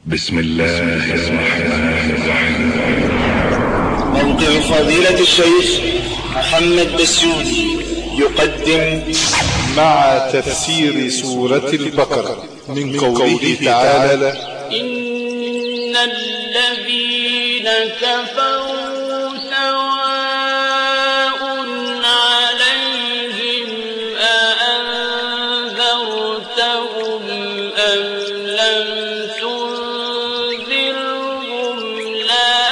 بسم الله الرحمن الرحيم. موقع فضيلة الشيخ محمد بسيوني يقدم مع تفسير سورة البقرة من قوله تعالى: إن الذين كفروا سواء عليهم أأنذرتهم أم لم تنذرهم لا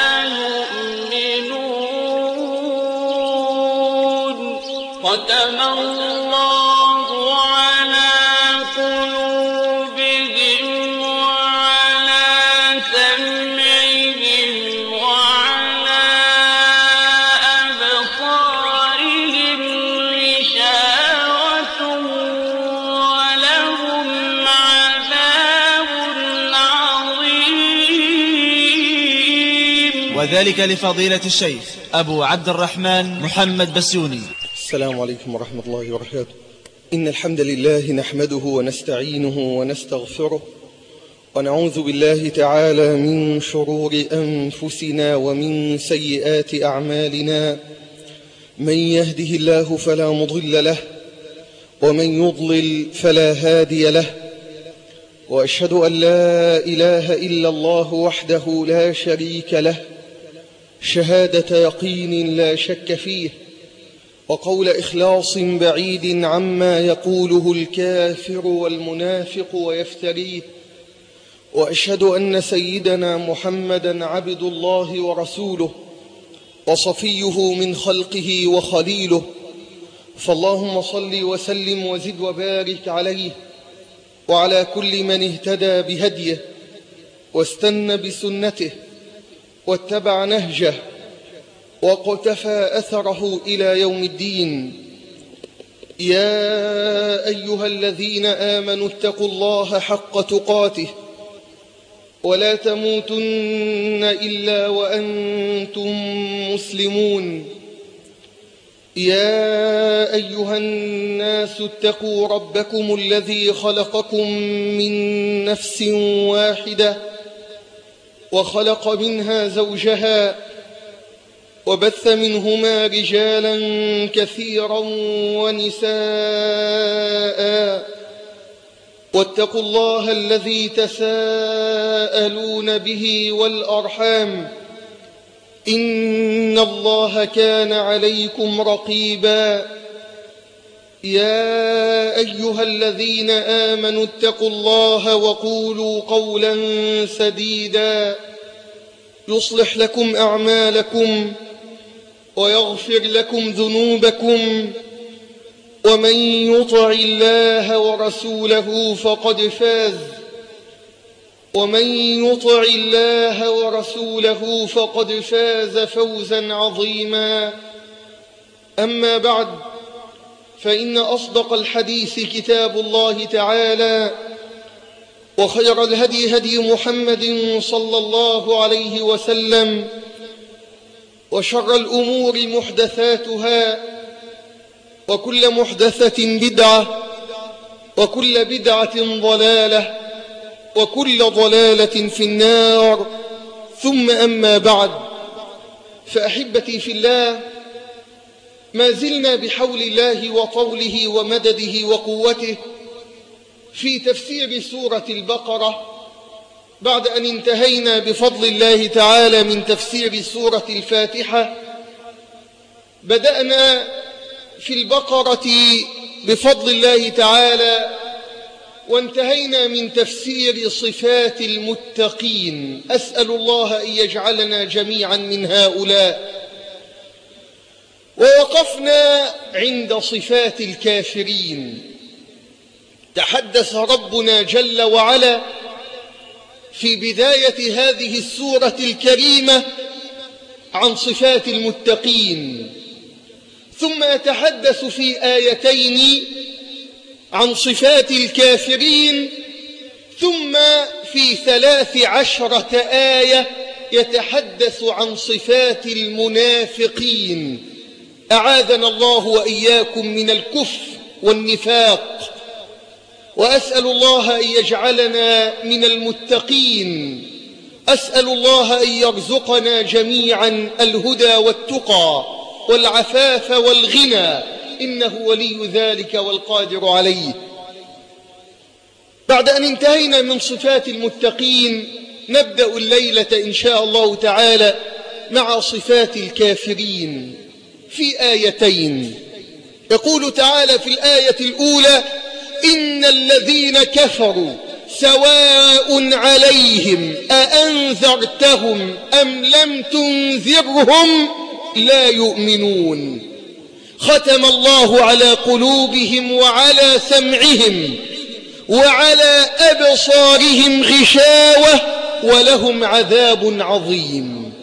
يؤمنون ختم الله على قلوبهم وعلى سمعهم وعلى أبصارهم غشاوة ولهم عذاب عظيم. وذلك لفضيلة الشيخ أبو عبد الرحمن محمد بسيوني. السلام عليكم ورحمة الله وبركاته. إن الحمد لله نحمده ونستعينه ونستغفره ونعوذ بالله تعالى من شرور أنفسنا ومن سيئات أعمالنا. من يهده الله فلا مضل له ومن يضلل فلا هادي له، وأشهد أن لا إله إلا الله وحده لا شريك له شهادة يقين لا شك فيه، وقول إخلاص بعيد عما يقوله الكافر والمنافق ويفتريه. وأشهد أن سيدنا محمدا عبد الله ورسوله وصفيه من خلقه وخليله، فاللهم صل وسلم وزد وبارك عليه وعلى كل من اهتدى بهديه واستنى بسنته واتبع نهجه وقتفى أثره إلى يوم الدين. يا أيها الذين آمنوا اتقوا الله حق تقاته ولا تموتن إلا وأنتم مسلمون. يا أيها الناس اتقوا ربكم الذي خلقكم من نفس واحدة وخلق منها زوجها وبث منهما رجالا كثيرا ونساء، واتقوا الله الذي تساءلون به والأرحام إن الله كان عليكم رقيبا. يا أيها الذين آمنوا اتقوا الله وقولوا قولا سديدا يصلح لكم أعمالكم ويغفر لكم ذنوبكم، ومن يطع الله ورسوله فقد فاز فوزا عظيما. أما بعد، فإن أصدق الحديث كتاب الله تعالى، وخير الهدي هدي محمد صلى الله عليه وسلم، وشر الأمور محدثاتها، وكل محدثة بدعة، وكل بدعة ضلالة، وكل ضلالة في النار. ثم أما بعد، فأحبتي في الله، ما زلنا بحول الله وطوله ومدده وقوته في تفسير سورة البقرة، بعد أن انتهينا بفضل الله تعالى من تفسير سورة الفاتحة. بدأنا في البقرة بفضل الله تعالى وانتهينا من تفسير صفات المتقين. أسأل الله أن يجعلنا جميعا من هؤلاء. ووقفنا عند صفات الكافرين. تحدث ربنا جل وعلا في بداية هذه السورة الكريمة عن صفات المتقين، ثم يتحدث في آيتين عن صفات الكافرين، ثم في 13 آية يتحدث عن صفات المنافقين. أعاذنا الله وإياكم من الكفر والنفاق. وأسأل الله أن يجعلنا من المتقين. أسأل الله أن يرزقنا جميعا الهدى والتقى والعفاف والغنى، إنه ولي ذلك والقادر عليه. بعد أن انتهينا من صفات المتقين، نبدأ الليلة إن شاء الله تعالى مع صفات الكافرين في آيتين. يقول تعالى في الآية الأولى: إن الذين كفروا سواء عليهم أأنذرتهم أم لم تنذرهم لا يؤمنون، ختم الله على قلوبهم وعلى سمعهم وعلى أبصارهم غشاوة ولهم عذاب عظيم.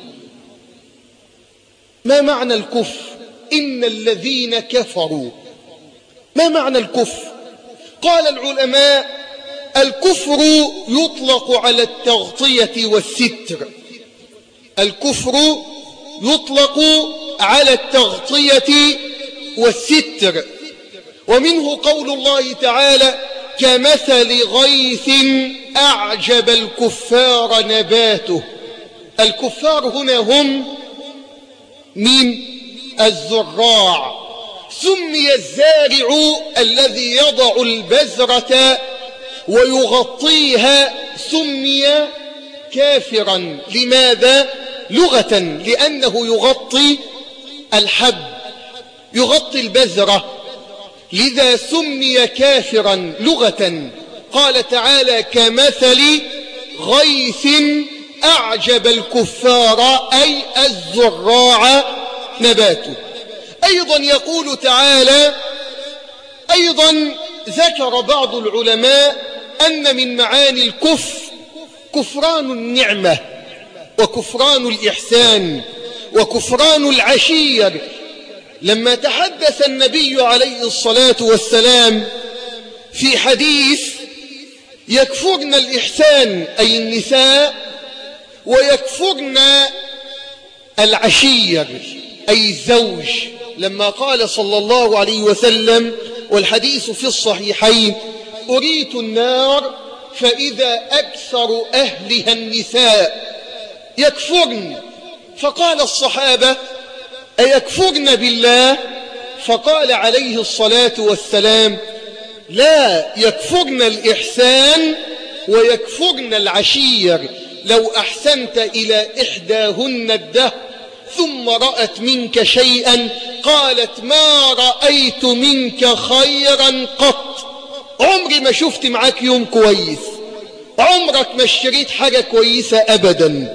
ما معنى الكفر؟ إن الذين كفروا، ما معنى الكفر؟ قال العلماء: الكفر يطلق على التغطية والستر. الكفر يطلق على التغطية والستر، ومنه قول الله تعالى: كمثل غيث أعجب الكفار نباته. الكفار هنا هم من الزراع. سمي الزارع الذي يضع البذرة ويغطيها سمي كافرا. لماذا؟ لغة، لأنه يغطي الحب، يغطي البذرة، لذا سمي كافرا لغة. قال تعالى: كمثل غيث أعجب الكفار أي الزراع نباته. أيضا يقول تعالى، أيضا ذكر بعض العلماء أن من معاني الكفر كفران النعمة وكفران الإحسان وكفران العشير. لما تحدث النبي عليه الصلاة والسلام في حديث: يكفرن الإحسان أي النساء، ويكفرن العشير أي الزوج، لما قال صلى الله عليه وسلم والحديث في الصحيحين: أريت النار فإذا أكثر أهلها النساء يكفرن. فقال الصحابة: أيكفرن بالله؟ فقال عليه الصلاة والسلام: لا، يكفرن الإحسان ويكفرن العشير. لو أحسنت إلى إحداهن الدهر ثم رأت منك شيئا قالت: ما رأيت منك خيرا قط. عمري ما شفت معاك يوم كويس، عمرك ما اشتريت حاجة كويسة أبدا.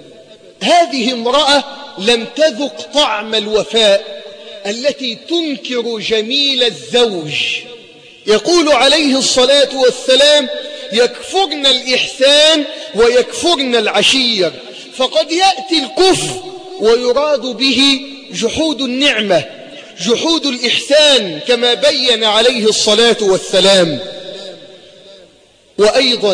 هذه امرأة لم تذق طعم الوفاء، التي تنكر جميل الزوج. يقول عليه الصلاة والسلام: يكفرن الإحسان ويكفرن العشير. فقد يأتي الكفر ويراد به جحود النعمة، جحود الإحسان، كما بين عليه الصلاة والسلام. وأيضا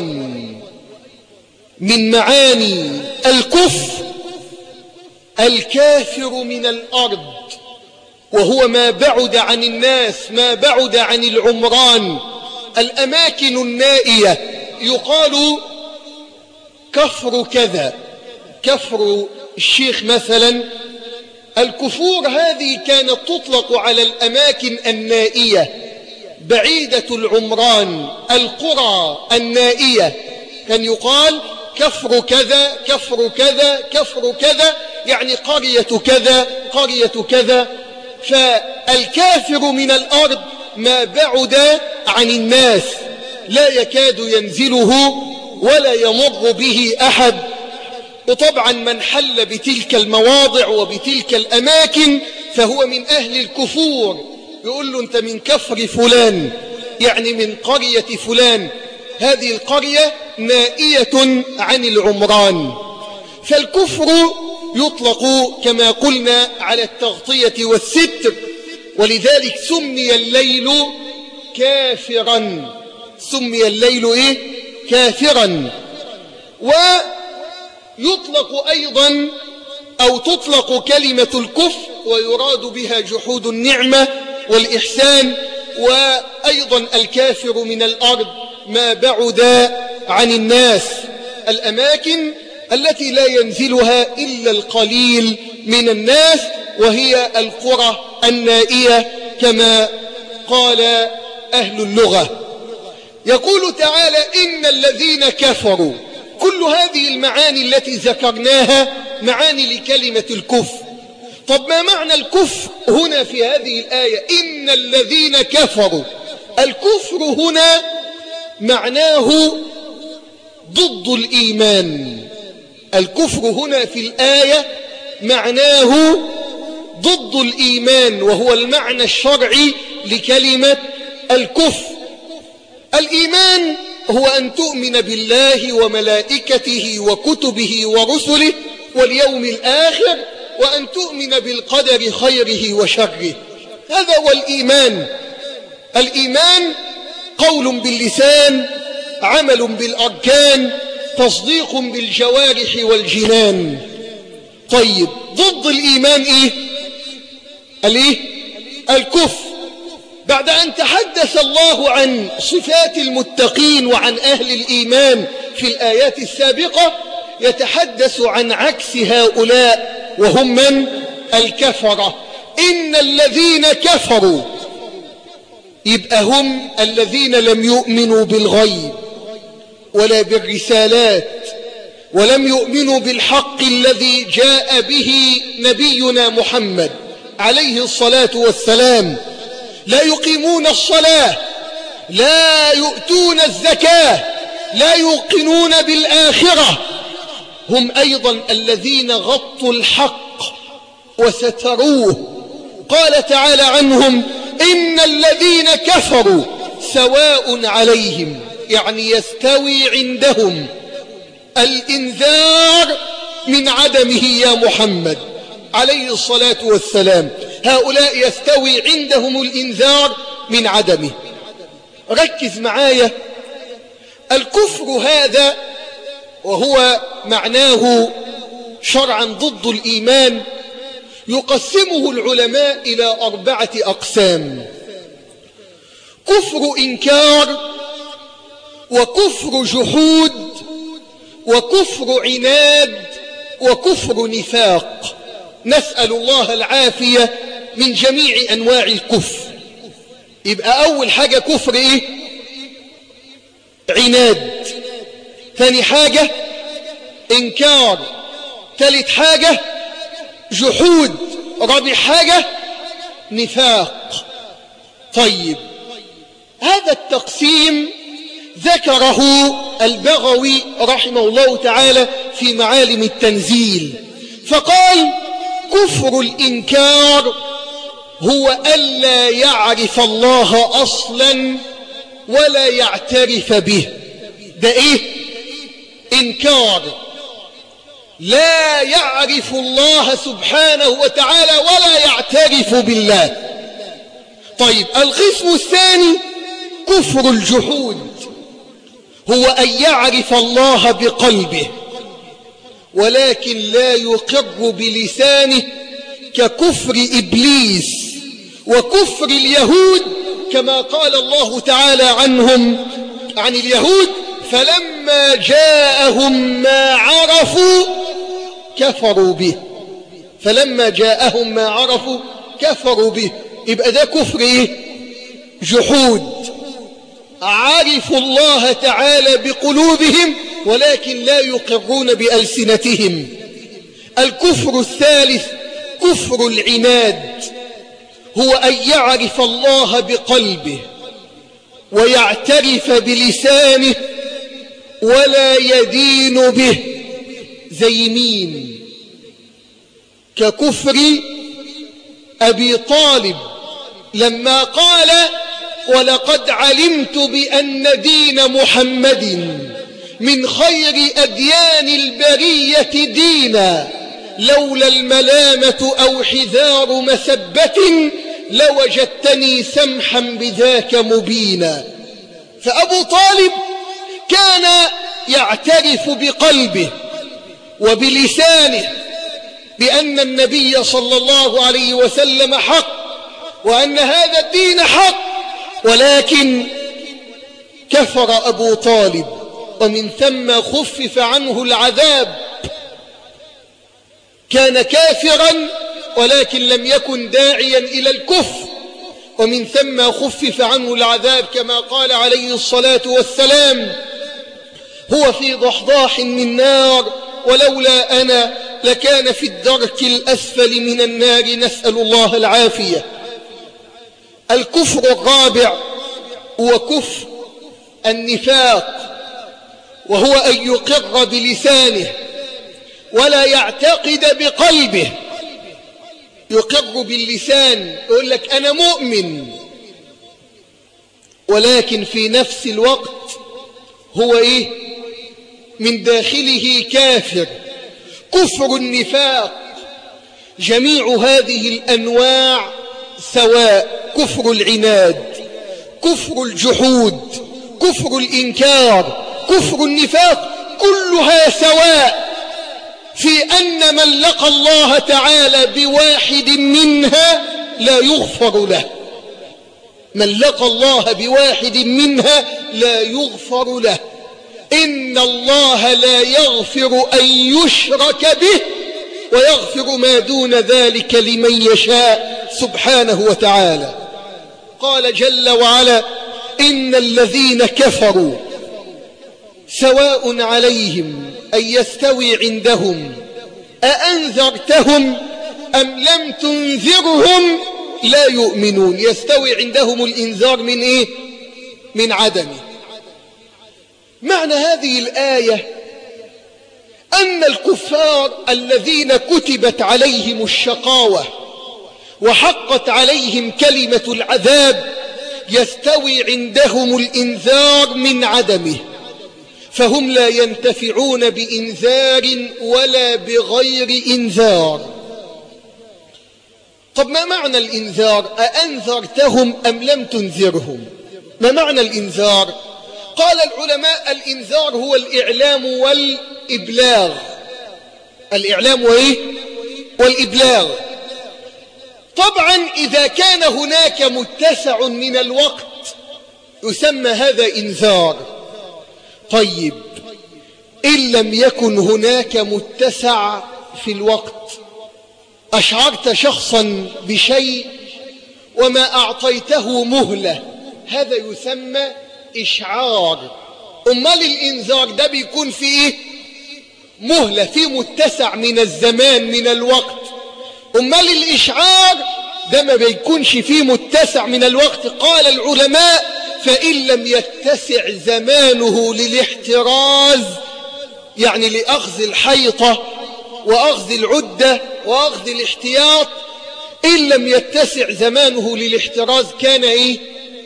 من معاني الكفر الكافر من الأرض، وهو ما بعد عن الناس، ما بعد عن العمران، الأماكن النائية. يقال كفر كذا، كفر الشيخ مثلا. الكفور هذه كانت تطلق على الأماكن النائية بعيدة العمران، القرى النائية، كان يقال كفر كذا كفر كذا كفر كذا، يعني قرية كذا قرية كذا. فالكافر من الأرض ما بعد عن الناس، لا يكاد ينزله ولا يمر به أحد. وطبعا من حل بتلك المواضع وبتلك الأماكن فهو من أهل الكفور. يقول له: أنت من كفر فلان، يعني من قرية فلان. هذه القرية نائية عن العمران. فالكفر يطلق كما قلنا على التغطية والستر، ولذلك سمي الليل كافرا. سمي الليل كافرا. ويطلق أيضا أو تطلق كلمة الكفر ويراد بها جحود النعمة والإحسان وأيضا الكافر من الأرض ما بعد عن الناس، الأماكن التي لا ينزلها إلا القليل من الناس، وهي القرى النائية كما قال أهل اللغة. يقول تعالى إن الذين كفروا. كل هذه المعاني التي ذكرناها معاني لكلمة الكفر. طب ما معنى الكفر هنا في هذه الآية؟ إن الذين كفروا. الكفر هنا معناه ضد الإيمان. الكفر هنا في الآية معناه ضد الإيمان، وهو المعنى الشرعي لكلمة الكفر. الإيمان هو أن تؤمن بالله وملائكته وكتبه ورسله واليوم الآخر، وأن تؤمن بالقدر خيره وشره. هذا هو الإيمان. الإيمان قول باللسان، عمل بالأركان، تصديق بالجوارح والجنان. طيب ضد الإيمان إيه؟ الكفر. بعد أن تحدث الله عن صفات المتقين وعن أهل الإيمان في الآيات السابقة، يتحدث عن عكس هؤلاء وهم من؟ الكفرة. إن الذين كفروا، يبقى هم الذين لم يؤمنوا بالغيب ولا بالرسالات، ولم يؤمنوا بالحق الذي جاء به نبينا محمد عليه الصلاة والسلام. لا يقيمون الصلاة، لا يؤتون الزكاة، لا يوقنون بالآخرة. هم أيضا الذين غطوا الحق وستروه. قال تعالى عنهم إن الذين كفروا سواء عليهم، يعني يستوي عندهم الإنذار من عدمه يا محمد عليه الصلاة والسلام. هؤلاء يستوي عندهم الإنذار من عدمه. ركز معايا. الكفر هذا وهو معناه شرعا ضد الإيمان، يقسمه العلماء إلى 4 أقسام: كفر إنكار، وكفر جحود، وكفر عناد، وكفر نفاق. نسأل الله العافية من جميع أنواع الكفر. يبقى أول حاجة كفر إيه؟ عناد. ثاني حاجة إنكار. ثالث حاجة جحود. رابع حاجة نفاق. طيب هذا التقسيم ذكره البغوي رحمه الله تعالى في معالم التنزيل، فقال كفر الإنكار هو ألا يعرف الله أصلا ولا يعترف به. ده إيه؟ إنكار. لا يعرف الله سبحانه وتعالى ولا يعترف بالله. طيب القسم الثاني كفر الجحود، هو أن يعرف الله بقلبه ولكن لا يقر بلسانه، ككفر إبليس وكفر اليهود، كما قال الله تعالى عنهم عن اليهود فلما جاءهم ما عرفوا كفروا به. فلما جاءهم ما عرفوا كفروا به. يبقى ده كفر إيه؟ جحود. عرفوا الله تعالى بقلوبهم ولكن لا يقرون بألسنتهم. الكفر الثالث كفر العناد، هو أن يعرف الله بقلبه ويعترف بلسانه ولا يدين به. زي مين؟ ككفر أبي طالب لما قال ولقد علمت بأن دين محمد من خير أديان البرية دينا، لولا الملامة أو حذار مسبة لوجدتني سمحا بذاك مبينا. فأبو طالب كان يعترف بقلبه وبلسانه بأن النبي صلى الله عليه وسلم حق، وأن هذا الدين حق، ولكن كفر أبو طالب ومن ثم خفف عنه العذاب. كان كافرا ولكن لم يكن داعيا إلى الكفر، ومن ثم خفف عنه العذاب كما قال عليه الصلاة والسلام: هو في ضحضاح من نار ولولا أنا لكان في الدرك الأسفل من النار، نسأل الله العافية. الكفر الرابع هو كفر النفاق، وهو أن يقر بلسانه ولا يعتقد بقلبه. يقر باللسان، يقول لك أنا مؤمن، ولكن في نفس الوقت هو من داخله كافر. كفر النفاق جميع هذه الأنواع سواء: كفر العناد، كفر الجحود، كفر الإنكار، كفر النفاق، كلها سواء في أن من لقى الله تعالى بواحد منها لا يغفر له. من لقى الله بواحد منها لا يغفر له. إن الله لا يغفر أن يشرك به ويغفر ما دون ذلك لمن يشاء سبحانه وتعالى. قال جل وعلا: إن الذين كفروا سواء عليهم أن يستوي عندهم أأنذرتهم أم لم تنذرهم لا يؤمنون. يستوي عندهم الإنذار من من عدمه. معنى هذه الآية أن الكفار الذين كتبت عليهم الشقاوة وحقت عليهم كلمة العذاب يستوي عندهم الإنذار من عدمه، فهم لا ينتفعون بإنذار ولا بغير إنذار. طب ما معنى الإنذار؟ أأنذرتهم أم لم تنذرهم؟ ما معنى الإنذار؟ قال العلماء: الإنذار هو الإعلام والإبلاغ. الإعلام والإبلاغ. طبعا إذا كان هناك متسع من الوقت يسمى هذا إنذار. طيب إن لم يكن هناك متسع في الوقت، أشعرت شخصا بشيء وما أعطيته مهلة، هذا يسمى إشعار. أمال الإنذار ده بيكون فيه مهلة، فيه متسع من الزمان من الوقت. أمال الإشعار ده ما بيكونش فيه متسع من الوقت. قال العلماء: فإن لم يتسع زمانه للاحتراز، يعني لأخذ الحيطة وأخذ العدة وأخذ الاحتياط، إن لم يتسع زمانه للاحتراز كان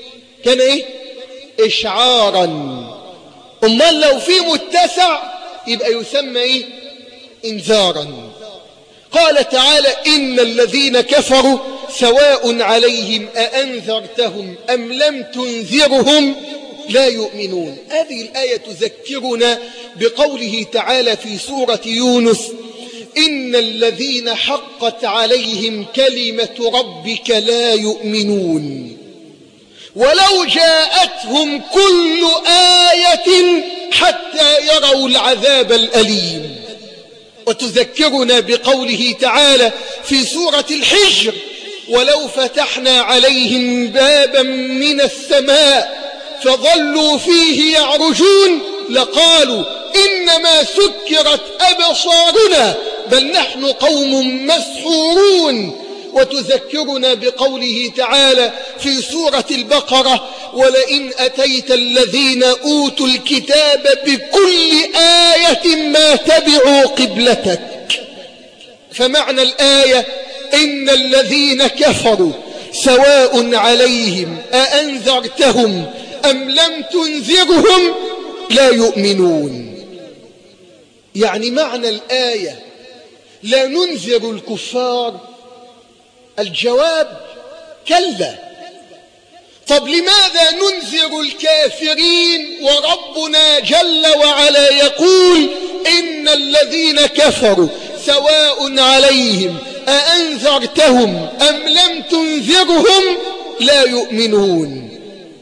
إشعارا. أمال لو في متسع يبقى يسمى إنذارا. قال تعالى: إن الذين كفروا سواء عليهم أأنذرتهم أم لم تنذرهم لا يؤمنون. هذه الآية تذكرنا بقوله تعالى في سورة يونس: إن الذين حقت عليهم كلمة ربك لا يؤمنون ولو جاءتهم كل آية حتى يروا العذاب الأليم. وتذكرنا بقوله تعالى في سورة الحجر: ولو فتحنا عليهم بابا من السماء فظلوا فيه يعرجون لقالوا إنما سكرت أبصارنا بل نحن قوم مسحورون. وتذكرنا بقوله تعالى في سورة البقرة: ولئن أتيت الذين أوتوا الكتاب بكل آية ما تبعوا قبلتك. فمعنى الآية: إن الذين كفروا سواء عليهم أأنذرتهم أم لم تنذرهم لا يؤمنون. يعني معنى الآية: لا ننذر الكفار. الجواب: كلا. طب لماذا ننذر الكافرين وربنا جل وعلا يقول: إن الذين كفروا سواء عليهم أأنذرتهم أم لم تنذرهم لا يؤمنون؟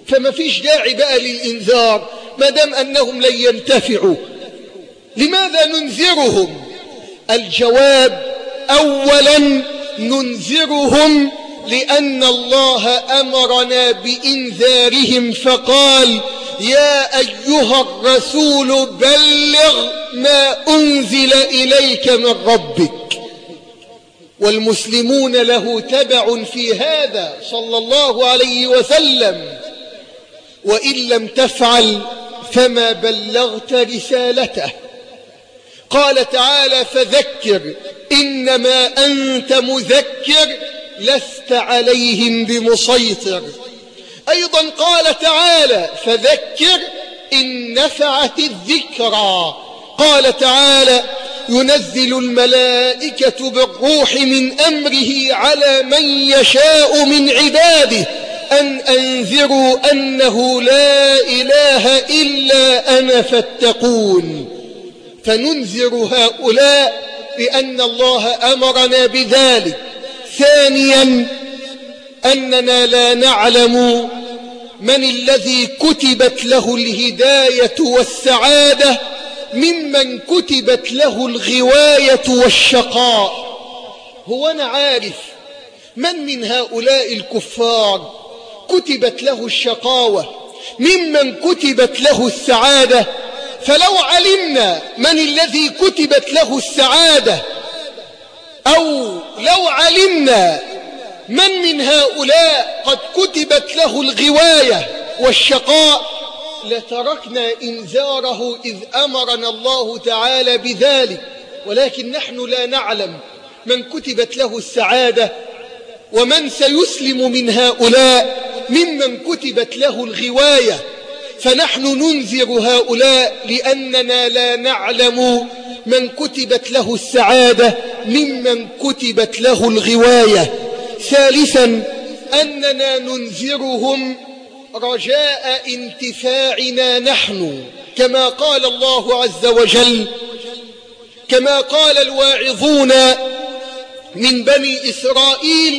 فما فيش داعي بقى للإنذار ما دام أنهم لن ينتفعوا. لماذا ننذرهم؟ الجواب: أولا ننذرهم لأن الله أمرنا بإنذارهم فقال: يا أيها الرسول بلغ ما أنزل إليك من ربك. والمسلمون له تبع في هذا صلى الله عليه وسلم، وإن لم تفعل فما بلغت رسالته. قال تعالى: فذكر إنما أنت مذكر لست عليهم بمسيطر. أيضا قال تعالى: فذكر إن نفعت الذكرى. قال تعالى: ينزل الملائكة بالروح من أمره على من يشاء من عباده أن أنذروا أنه لا إله إلا أنا فاتقون. فننذر هؤلاء لأن الله أمرنا بذلك. ثانيا أننا لا نعلم من الذي كتبت له الهداية والسعادة ممن كتبت له الغواية والشقاء. هو أنا عارف من هؤلاء الكفار كتبت له الشقاوة ممن كتبت له السعادة؟ فلو علمنا من الذي كتبت له السعادة، أو لو علمنا من هؤلاء قد كتبت له الغواية والشقاء، لتركنا إنذاره إذ أمرنا الله تعالى بذلك. ولكن نحن لا نعلم من كتبت له السعادة ومن سيسلم من هؤلاء ممن كتبت له الغواية، فنحن ننذر هؤلاء لأننا لا نعلم من كتبت له السعادة ممن كتبت له الغواية. ثالثا أننا ننذرهم رجاء انتفاعنا نحن، كما قال الله عز وجل: كما قال الواعظون من بني إسرائيل: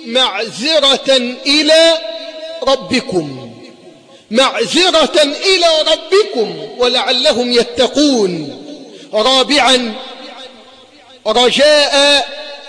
معذرة إلى ربكم، معذرة إلى ربكم ولعلهم يتقون. رابعا رجاء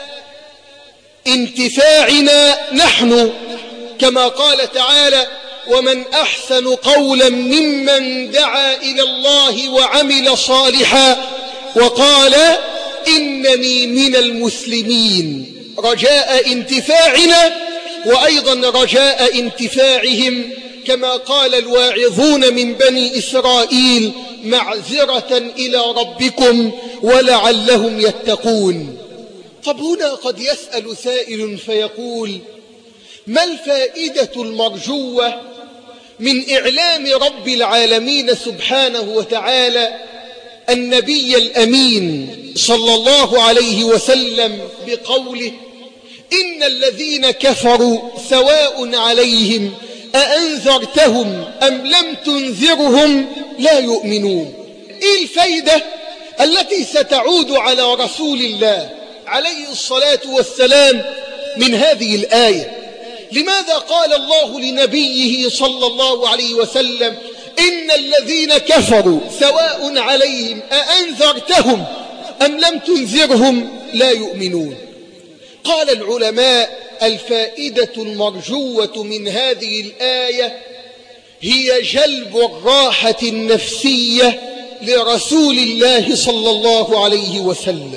انتفاعنا نحن، كما قال تعالى: ومن أحسن قولا ممن دعا إلى الله وعمل صالحا وقال إنني من المسلمين. رجاء انتفاعنا وأيضا رجاء انتفاعهم، كما قال الواعظون من بني إسرائيل: معذرة إلى ربكم ولعلهم يتقون. طب هنا قد يسأل سائل فيقول: ما الفائدة المرجوة من إعلام رب العالمين سبحانه وتعالى النبي الأمين صلى الله عليه وسلم بقوله: إن الذين كفروا سواء عليهم أأنذرتهم أم لم تنذرهم لا يؤمنون؟ إيه الفائدة التي ستعود على رسول الله عليه الصلاة والسلام من هذه الآية؟ لماذا قال الله لنبيه صلى الله عليه وسلم: إن الذين كفروا سواء عليهم أأنذرتهم أم لم تنذرهم لا يؤمنون؟ قال العلماء: الفائدة المرجوة من هذه الآية هي جلب الراحة النفسية لرسول الله صلى الله عليه وسلم.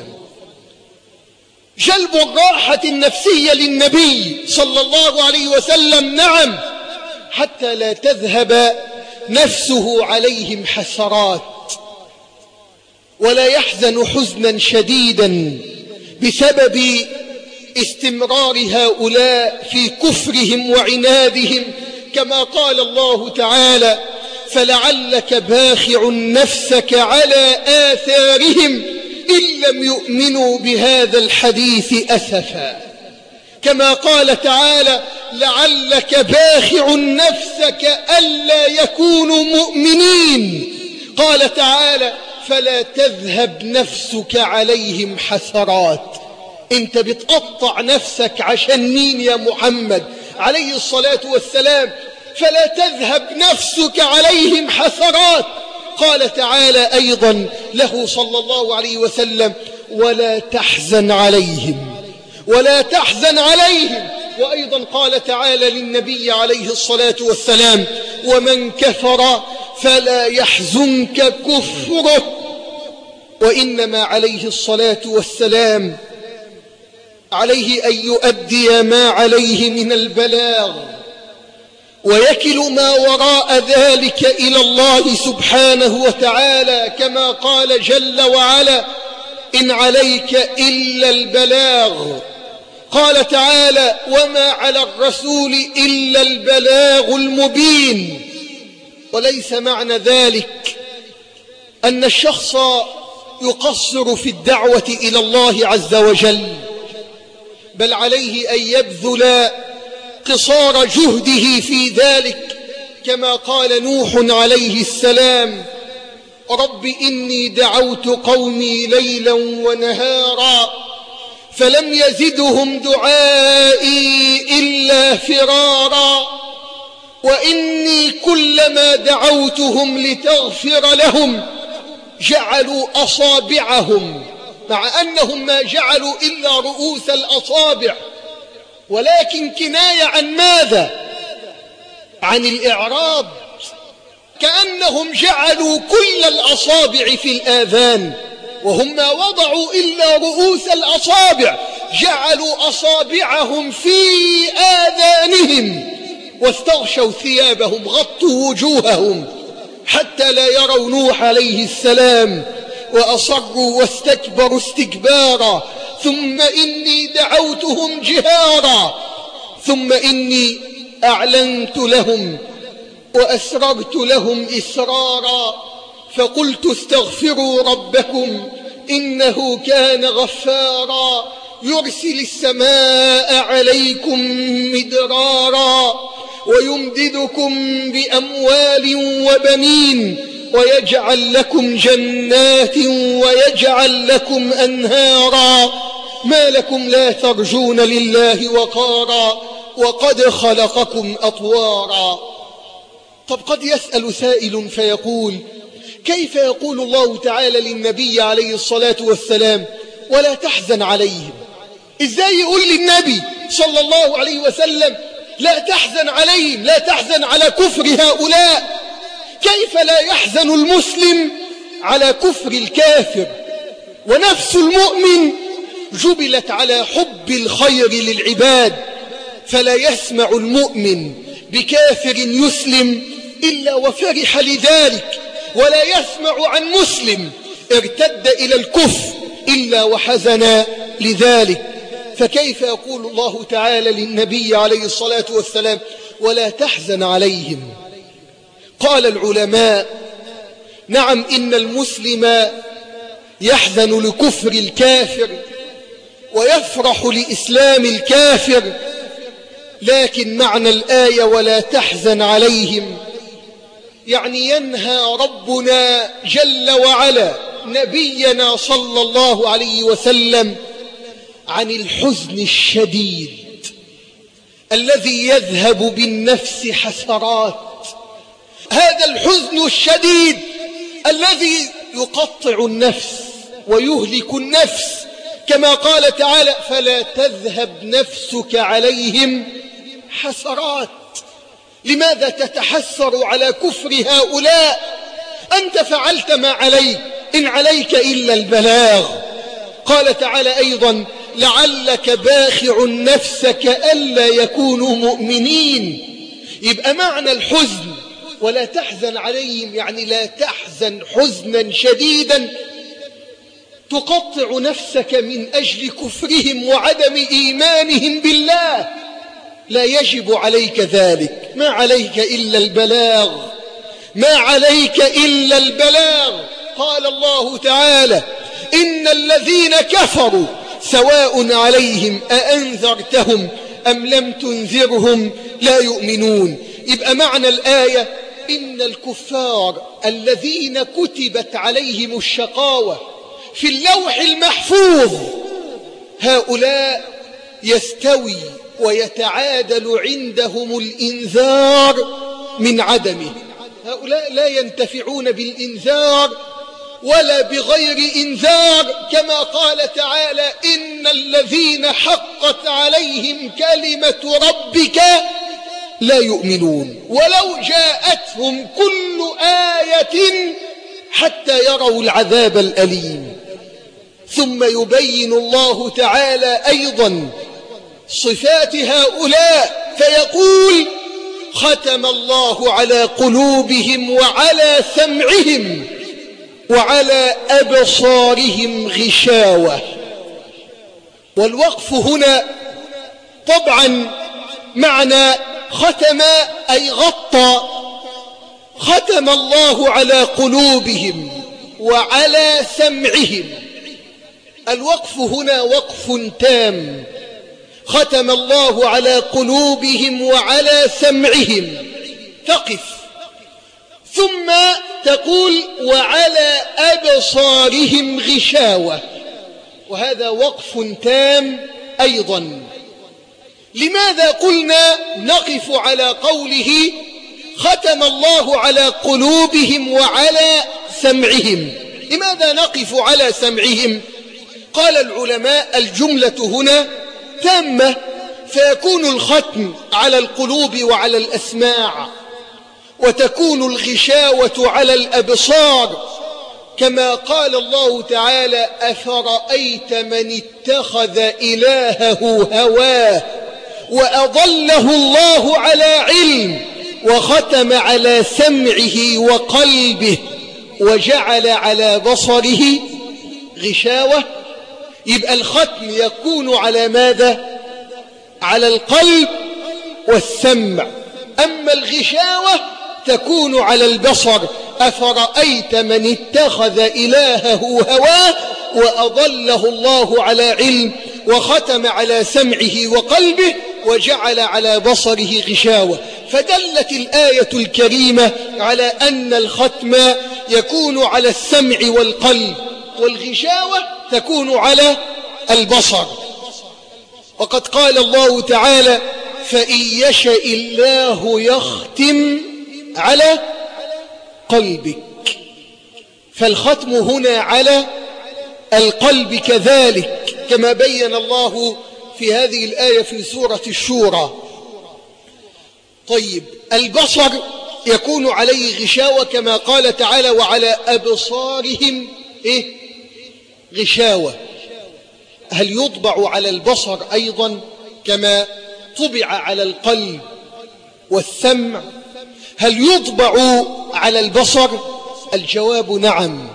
جلب الراحة النفسية للنبي صلى الله عليه وسلم، نعم، حتى لا تذهب نفسه عليهم حسرات ولا يحزن حزنا شديدا بسبب استمرار هؤلاء في كفرهم وعنادهم، كما قال الله تعالى: فلعلك باخع نفسك على آثارهم إن لم يؤمنوا بهذا الحديث أسفا. كما قال تعالى: لعلك باخع نفسك ألا يكونوا مؤمنين. قال تعالى: فلا تذهب نفسك عليهم حسرات. انت بتقطع نفسك عشان مين يا محمد عليه الصلاة والسلام؟ فلا تذهب نفسك عليهم حسرات. قال تعالى أيضا له صلى الله عليه وسلم: ولا تحزن عليهم، ولا تحزن عليهم. وأيضا قال تعالى للنبي عليه الصلاة والسلام: ومن كفر فلا يحزنك كفره. وإنما عليه الصلاة والسلام عليه أن يؤدي ما عليه من البلاغ، ويكل ما وراء ذلك إلى الله سبحانه وتعالى، كما قال جل وعلا: إن عليك إلا البلاغ. قال تعالى: وما على الرسول إلا البلاغ المبين. وليس معنى ذلك أن الشخص يقصر في الدعوة إلى الله عز وجل، بل عليه أن يبذل قصار جهده في ذلك، كما قال نوح عليه السلام: رب إني دعوت قومي ليلا ونهارا فلم يزدهم دعائي إلا فرارا وإني كلما دعوتهم لتغفر لهم جعلوا أصابعهم، مع أنهم ما جعلوا إلا رؤوس الأصابع، ولكن كناية عن ماذا؟ عن الإعراض، كأنهم جعلوا كل الأصابع في الآذان، وهم ما وضعوا إلا رؤوس الأصابع، جعلوا أصابعهم في آذانهم واستغشوا ثيابهم، غطوا وجوههم حتى لا يروا نوح عليه السلام، وأصروا واستكبروا استكبارا. ثم إني دعوتهم جهارا ثم إني أعلنت لهم وأسررت لهم إسرارا فقلت استغفروا ربكم إنه كان غفارا يرسل السماء عليكم مدرارا ويمددكم بأموال وبنين ويجعل لكم جنات ويجعل لكم أنهارا ما لكم لا ترجون لله وقارا وقد خلقكم أطوارا. طب قد يسأل سائل فيقول: كيف يقول الله تعالى للنبي عليه الصلاة والسلام ولا تحزن عليهم؟ إزاي يقول للنبي صلى الله عليه وسلم لا تحزن عليهم، لا تحزن على كفر هؤلاء؟ كيف لا يحزن المسلم على كفر الكافر؟ ونفس المؤمن جبلت على حب الخير للعباد، فلا يسمع المؤمن بكافر يسلم إلا وفرح لذلك، ولا يسمع عن مسلم ارتد إلى الكفر إلا وحزن لذلك. فكيف يقول الله تعالى للنبي عليه الصلاة والسلام ولا تحزن عليهم؟ قال العلماء: نعم، إن المسلم يحزن لكفر الكافر ويفرح لإسلام الكافر، لكن معنى الآية ولا تحزن عليهم يعني ينهى ربنا جل وعلا نبينا صلى الله عليه وسلم عن الحزن الشديد الذي يذهب بالنفس حسرات. هذا الحزن الشديد الذي يقطع النفس ويهلك النفس، كما قال تعالى: فلا تذهب نفسك عليهم حسرات. لماذا تتحسر على كفر هؤلاء؟ أنت فعلت ما عليك، إن عليك إلا البلاغ. قال تعالى أيضا: لعلك باخع نفسك ألا يكونوا مؤمنين. يبقى معنى الحزن ولا تحزن عليهم يعني لا تحزن حزنا شديدا تقطع نفسك من أجل كفرهم وعدم إيمانهم بالله. لا يجب عليك ذلك، ما عليك إلا البلاغ، ما عليك إلا البلاغ. قال الله تعالى: إن الذين كفروا سواء عليهم أأنذرتهم أم لم تنذرهم لا يؤمنون. يبقى معنى الآية إن الكفار الذين كتبت عليهم الشقاوة في اللوح المحفوظ هؤلاء يستوي ويتعادل عندهم الإنذار من عدمه. هؤلاء لا ينتفعون بالإنذار ولا بغير إنذار، كما قال تعالى: إن الذين حقت عليهم كلمة ربك لا يؤمنون ولو جاءتهم كل آية حتى يروا العذاب الأليم. ثم يبين الله تعالى أيضا صفات هؤلاء فيقول: ختم الله على قلوبهم وعلى سمعهم وعلى أبصارهم غشاوة. والوقف هنا طبعا معنى ختم أي غطى. ختم الله على قلوبهم وعلى سمعهم. الوقف هنا وقف تام. ختم الله على قلوبهم وعلى سمعهم، تقف ثم تقول: وعلى أبصارهم غشاوة، وهذا وقف تام أيضا. لماذا قلنا نقف على قوله ختم الله على قلوبهم وعلى سمعهم؟ لماذا نقف على سمعهم؟ قال العلماء: الجملة هنا تامة، فيكون الختم على القلوب وعلى الأسماع، وتكون الغشاوة على الأبصار، كما قال الله تعالى: أفرأيت من اتخذ إلهه هواه وأضله الله على علم وختم على سمعه وقلبه وجعل على بصره غشاوة. يبقى الختم يكون على ماذا؟ على القلب والسمع. أما الغشاوة تكون على البصر. أفرأيت من اتخذ إلهه هواه وأضله الله على علم وختم على سمعه وقلبه وجعل على بصره غشاوة. فدلت الآية الكريمة على أن الختم يكون على السمع والقلب، والغشاوة تكون على البصر. وقد قال الله تعالى: فإن يشاء الله يختم على قلبك. فالختم هنا على القلب كذلك، كما بين الله في هذه الآية في سورة الشورى. طيب، البصر يكون عليه غشاوة كما قال تعالى: وعلى أبصارهم غشاوة. هل يطبع على البصر أيضا كما طبع على القلب والسمع؟ هل يطبع على البصر؟ الجواب نعم،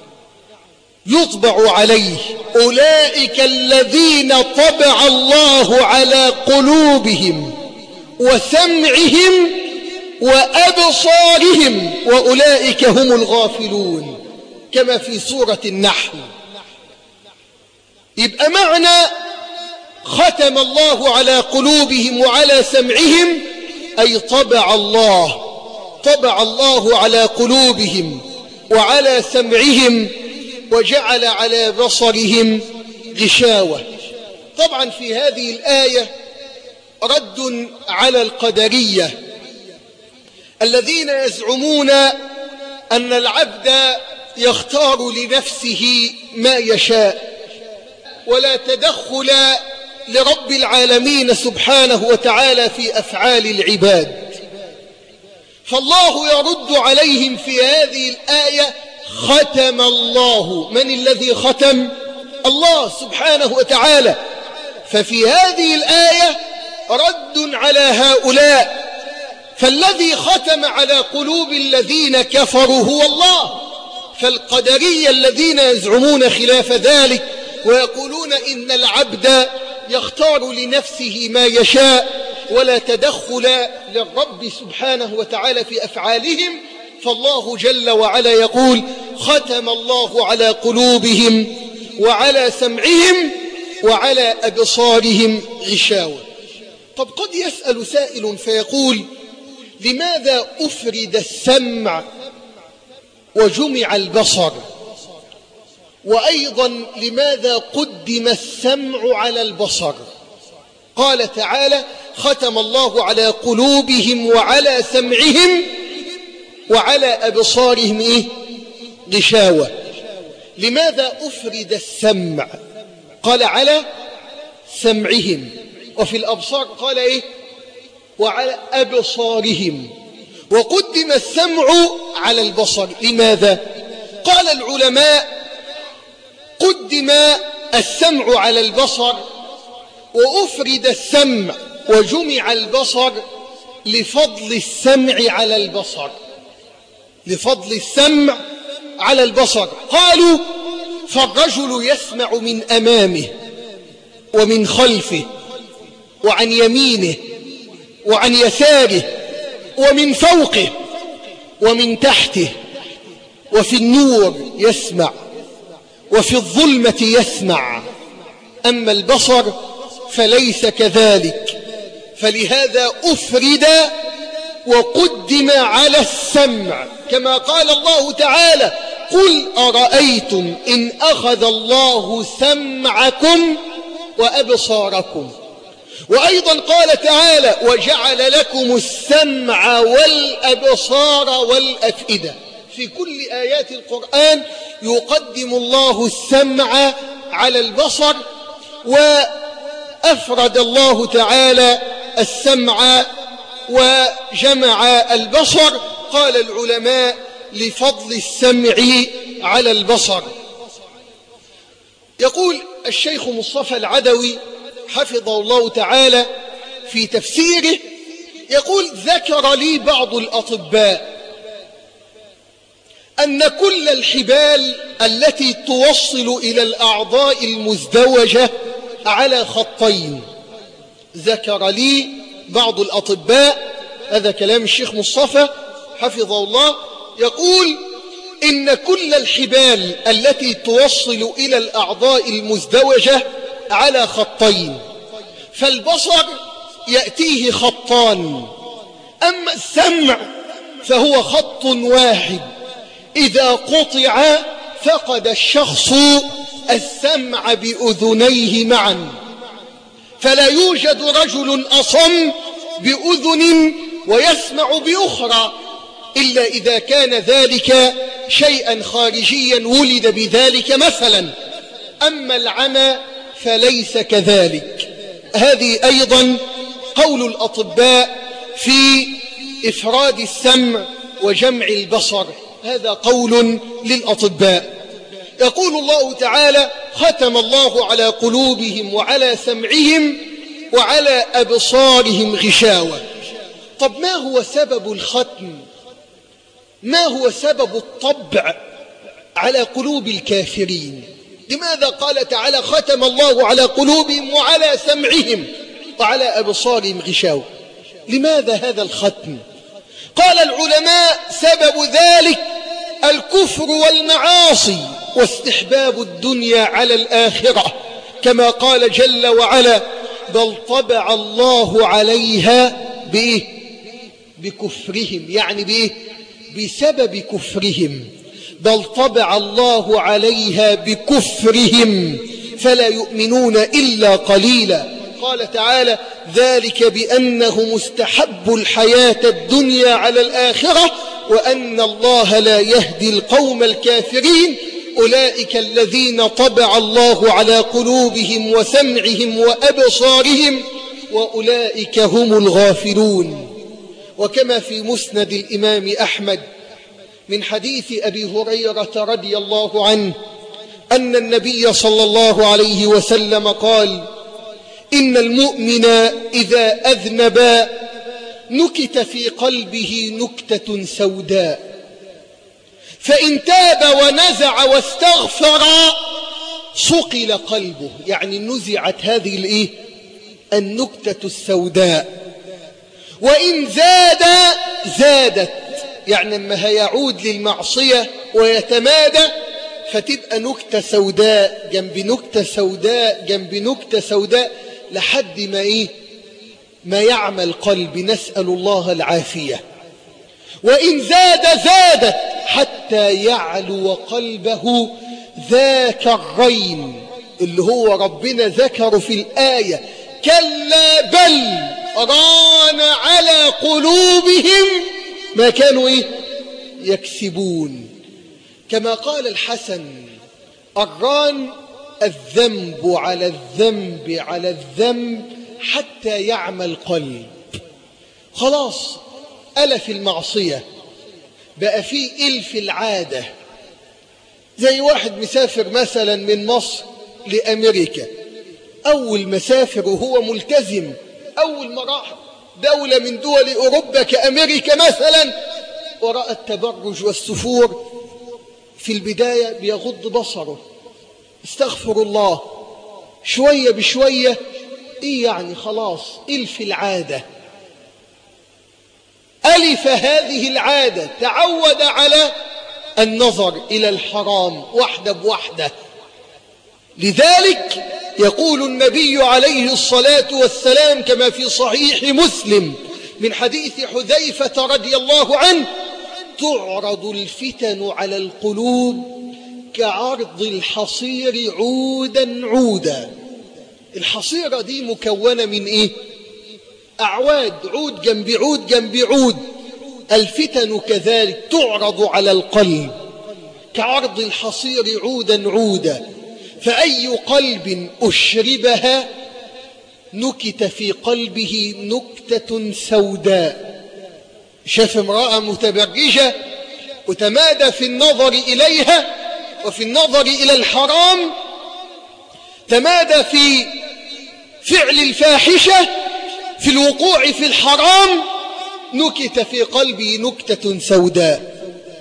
يطبع عليه. أولئك الذين طبع الله على قلوبهم وسمعهم وأبصارهم وأولئك هم الغافلون، كما في سورة النحل. يبقى معنى ختم الله على قلوبهم وعلى سمعهم أي طبع الله على قلوبهم وعلى سمعهم وجعل على بصرهم غشاوة. طبعا في هذه الآية رد على القدرية الذين يزعمون أن العبد يختار لنفسه ما يشاء ولا تدخل لرب العالمين سبحانه وتعالى في أفعال العباد. فالله يرد عليهم في هذه الآية: ختم الله. من الذي ختم؟ الله سبحانه وتعالى. ففي هذه الآية رد على هؤلاء، فالذي ختم على قلوب الذين كفروا هو الله. فالقدرية الذين يزعمون خلاف ذلك ويقولون إن العبد يختار لنفسه ما يشاء ولا تدخل للرب سبحانه وتعالى في أفعالهم، فالله جل وعلا يقول: ختم الله على قلوبهم وعلى سمعهم وعلى أبصارهم غشاوة. طب قد يسأل سائل فيقول: لماذا أفرد السمع وجمع البصر؟ وأيضا لماذا قدم السمع على البصر؟ قال تعالى: ختم الله على قلوبهم وعلى سمعهم وعلى أبصارهم غشاوة. لماذا أفرد السمع؟ قال على سمعهم، وفي الأبصار قال وعلى أبصارهم، وقدم السمع على البصر. لماذا؟ قال العلماء قدم السمع على البصر وأفرد السمع وجمع البصر لفضل السمع على البصر، لفضل السمع على البصر. قالوا فالرجل يسمع من أمامه ومن خلفه وعن يمينه وعن يساره ومن فوقه ومن تحته، وفي النور يسمع وفي الظلمة يسمع، أما البصر فليس كذلك، فلهذا أفرد وقدم على السمع، كما قال الله تعالى قل أرأيتم إن أخذ الله سمعكم وأبصاركم. وأيضا قال تعالى وجعل لكم السمع والأبصار والأفئدة. في كل آيات القرآن يقدم الله السمع على البصر، وأفرد الله تعالى السمع وجمع البصر. قال العلماء لفضل السمع على البصر. يقول الشيخ مصطفى العدوي حفظه الله تعالى في تفسيره، يقول ذكر لي بعض الأطباء أن كل الحبال التي توصل إلى الأعضاء المزدوجة على خطين. ذكر لي بعض الأطباء، هذا كلام الشيخ مصطفى حفظه الله، يقول إن كل الحبال التي توصل إلى الأعضاء المزدوجة على خطين، فالبصر يأتيه خطان، أما السمع فهو خط واحد، إذا قطع فقد الشخص السمع بأذنيه معا، فلا يوجد رجل أصم بأذن ويسمع بأخرى إلا إذا كان ذلك شيئا خارجيا ولد بذلك مثلا، أما العمى فليس كذلك. هذه أيضا قول الأطباء في إفراد السمع وجمع البصر، هذا قول للأطباء. يقول الله تعالى ختم الله على قلوبهم وعلى سمعهم وعلى أبصارهم غشاوة. طب ما هو سبب الختم؟ ما هو سبب الطبع على قلوب الكافرين؟ لماذا قال تعالى ختم الله على قلوبهم وعلى سمعهم وعلى أبصارهم غشاوة؟ لماذا هذا الختم؟ قال العلماء سبب ذلك الكفر والمعاصي واستحباب الدنيا على الآخرة، كما قال جل وعلا بل طبع الله عليها بكفرهم، يعني بسبب كفرهم، بل طبع الله عليها بكفرهم فلا يؤمنون إلا قليلا. قال تعالى ذلك بأنه مستحب الحياة الدنيا على الآخرة وأن الله لا يهدي القوم الكافرين، أولئك الذين طبع الله على قلوبهم وسمعهم وأبصارهم وأولئك هم الغافلون. وكما في مسند الإمام أحمد من حديث أبي هريرة رضي الله عنه أن النبي صلى الله عليه وسلم قال إن المؤمن إذا أذنب نكت في قلبه نكتة سوداء، فإن تاب ونزع واستغفر صقل قلبه، يعني نزعت هذه النكتة السوداء، وإن زادت، يعني لما هيعود للمعصية ويتمادى فتبقى نكتة سوداء جنب نكتة سوداء جنب نكتة سوداء لحد ما يعمى القلب، نسأل الله العافية. وإن زادت حتى يعلو قلبه ذاك الرين اللي هو ربنا ذكره في الآية كلا بل ران على قلوبهم ما كانوا يكسبون. كما قال الحسن: الران الذنب على الذنب على الذنب حتى يعمى القلب. خلاص ألف المعصية، بقى فيه إلف العادة. زي واحد مسافر مثلا من مصر لأمريكا، أول مسافر وهو ملتزم، أول ما راح دولة من دول أوروبا كأمريكا مثلا، ورأى التبرج والسفور، في البداية بيغض بصره، استغفر الله، شوية بشوية يعني خلاص إلف العادة، ألف هذه العادة، تعود على النظر إلى الحرام واحدة بواحدة. لذلك يقول النبي عليه الصلاة والسلام كما في صحيح مسلم من حديث حذيفة رضي الله عنه: تعرض الفتن على القلوب كعرض الحصير عودا عودا. الحصيرة دي مكونة من أعواد، عود جنب عود جنب عود. الفتن كذلك تعرض على القلب كعرض الحصير عودا عودا، فأي قلب أشربها نكت في قلبه نكتة سوداء. شاف امرأة متبرجة وتمادى في النظر إليها وفي النظر إلى الحرام، تمادى في فعل الفاحشة، في الوقوع في الحرام، نكت في قلبه نكتة سوداء.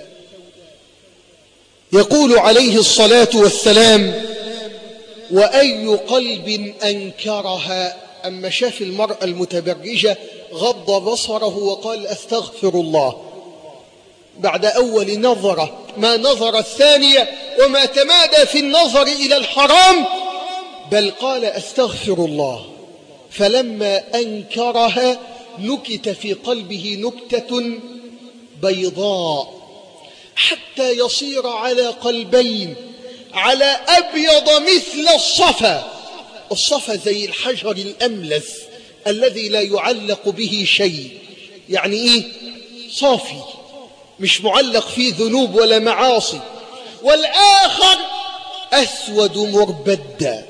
يقول عليه الصلاة والسلام: وأي قلب أنكرها. أما شاف المرأة المتبرجة غض بصره وقال: أستغفر الله. بعد أول نظرة ما نظر الثانية وما تمادى في النظر إلى الحرام، بل قال: أستغفر الله. فلما أنكرها نكت في قلبه نكتة بيضاء، حتى يصير على قلبين، على أبيض مثل الصفا. الصفا زي الحجر الأملس الذي لا يعلق به شيء، يعني صافي، مش معلق فيه ذنوب ولا معاصي. والآخر أسود مربدا،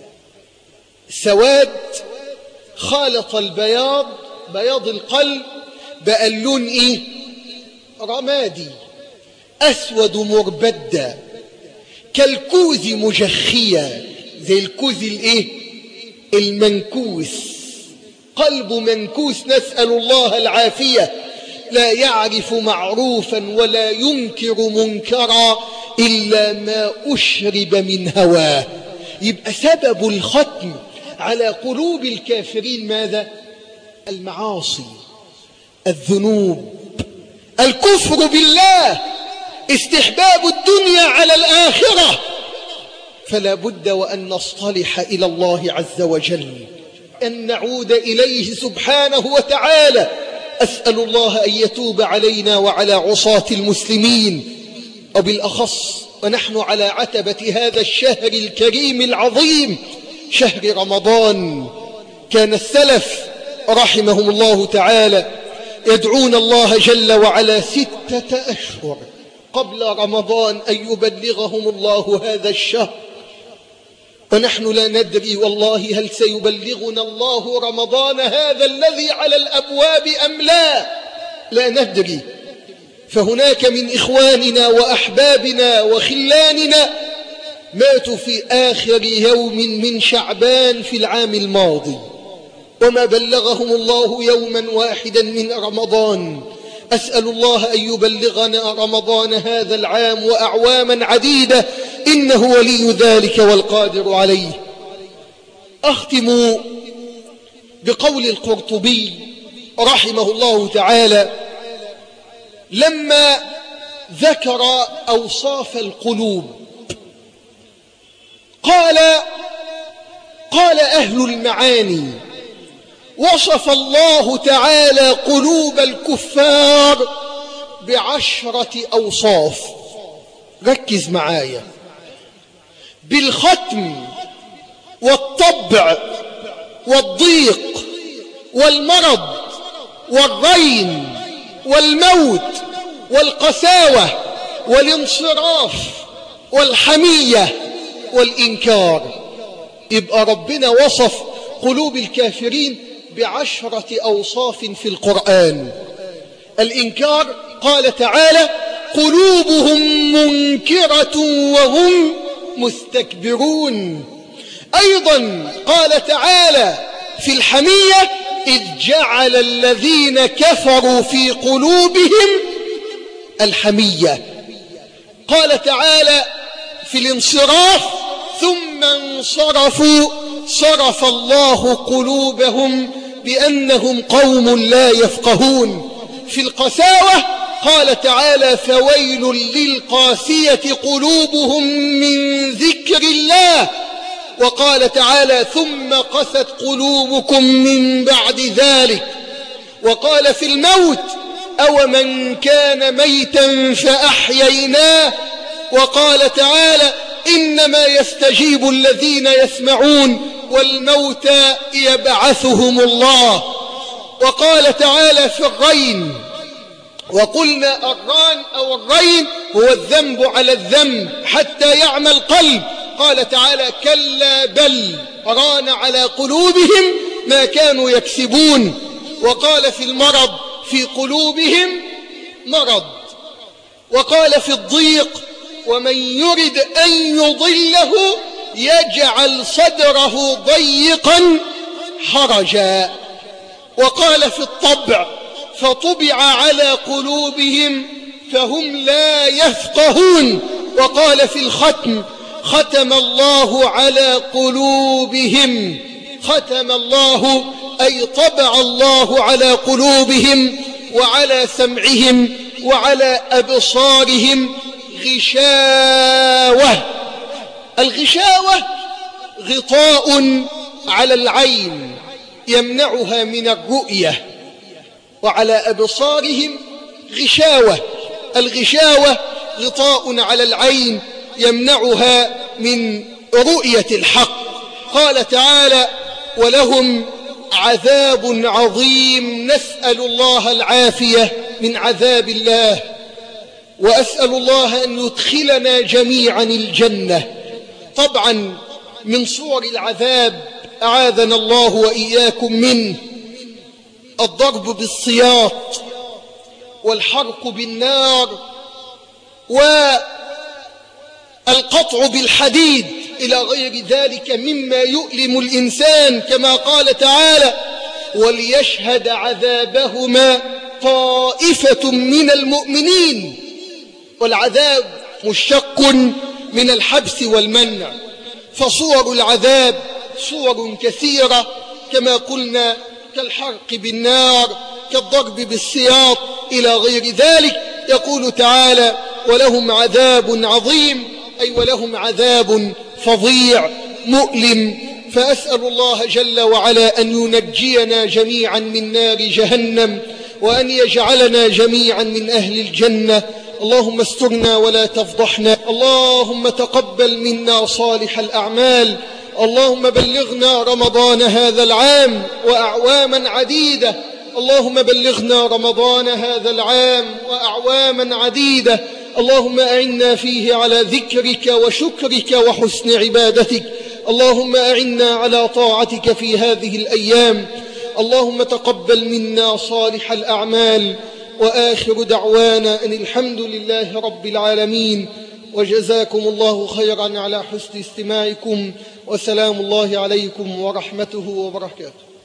سواد خالط البياض، بياض القلب بقى اللون رمادي، أسود مربدا، كالكوز مجخيا، زي الكوز المنكوس، قلب منكوس، نسأل الله العافية، لا يعرف معروفا ولا ينكر منكرا إلا ما أشرب من هواه. يبقى سبب الختم على قلوب الكافرين ماذا؟ المعاصي، الذنوب، الكفر بالله، استحباب الدنيا على الآخرة. فلا بد وأن نصطلح إلى الله عز وجل، أن نعود إليه سبحانه وتعالى. أسأل الله أن يتوب علينا وعلى عصاة المسلمين، وبالأخص ونحن على عتبة هذا الشهر الكريم العظيم، شهر رمضان. كان السلف رحمهم الله تعالى يدعون الله جل وعلا 6 أشهر قبل رمضان أن يبلغهم الله هذا الشهر، ونحن لا ندري والله هل سيبلغنا الله رمضان هذا الذي على الأبواب أم لا ندري. فهناك من إخواننا وأحبابنا وخلاننا ماتوا في آخر يوم من شعبان في العام الماضي، وما بلغهم الله يوما واحدا من رمضان. أسأل الله أن يبلغنا رمضان هذا العام وأعواما عديدة، إنه ولي ذلك والقادر عليه. أختم بقول القرطبي رحمه الله تعالى لما ذكر أوصاف القلوب، قال أهل المعاني: وصف الله تعالى قلوب الكفار ب10 أوصاف. ركز معايا: بالختم والطبع والضيق والمرض والرين والموت والقساوة والانصراف والحمية والإنكار. يبقى ربنا وصف قلوب الكافرين ب10 أوصاف في القرآن. الإنكار قال تعالى: قلوبهم منكرة وهم مستكبرون. أيضا قال تعالى في الحمية: إذ جعل الذين كفروا في قلوبهم الحمية. قال تعالى في الانصراف: ثم انصرفوا صرف الله قلوبهم بأنهم قوم لا يفقهون. في القساوة قال تعالى: فويل للقاسية قلوبهم من ذكر الله. وقال تعالى: ثم قست قلوبكم من بعد ذلك. وقال في الموت: أومن كان ميتا فأحييناه. وقال تعالى: إنما يستجيب الذين يسمعون والموتى يبعثهم الله. وقال تعالى في الرين: وقلنا الران أو الرين هو الذنب على الذنب حتى يعمى القلب. قال تعالى: كلا بل ران على قلوبهم ما كانوا يكسبون. وقال في المرض: في قلوبهم مرض. وقال في الضيق: ومن يرد أن يضله يجعل صدره ضيقا حرجا. وقال في الطبع: فطبع على قلوبهم فهم لا يفقهون. وقال في الختم: ختم الله على قلوبهم. ختم الله أي طبع الله على قلوبهم وعلى سمعهم وعلى أبصارهم غشاوة. الغشاوة غطاء على العين يمنعها من الرؤية، وعلى أبصارهم غشاوة. الغشاوة غطاء على العين يمنعها من رؤية الحق. قال تعالى: ولهم عذاب عظيم. نسأل الله العافية من عذاب الله، وأسأل الله أن يدخلنا جميعا الجنة. طبعا من صور العذاب أعاذنا الله وإياكم منه الضرب بالسياط والحرق بالنار والقطع بالحديد إلى غير ذلك مما يؤلم الإنسان، كما قال تعالى: وليشهد عذابهما طائفة من المؤمنين. والعذاب مشتق من الحبس والمنع، فصور العذاب صور كثيرة كما قلنا، كالحرق بالنار، كالضرب بالسياط إلى غير ذلك. يقول تعالى: ولهم عذاب عظيم، أي ولهم عذاب فظيع مؤلم. فأسأل الله جل وعلا أن ينجينا جميعا من نار جهنم، وأن يجعلنا جميعا من أهل الجنة. اللهم استرنا ولا تفضحنا. اللهم تقبل منا صالح الأعمال. اللهم بلغنا رمضان هذا العام وأعواما عديدة. اللهم بلغنا رمضان هذا العام وأعواما عديدة. اللهم أعنا فيه على ذكرك وشكرك وحسن عبادتك. اللهم أعنا على طاعتك في هذه الأيام. اللهم تقبل منا صالح الأعمال. وآخر دعوانا أن الحمد لله رب العالمين، وجزاكم الله خيرا على حسن استماعكم، وسلام الله عليكم ورحمته وبركاته.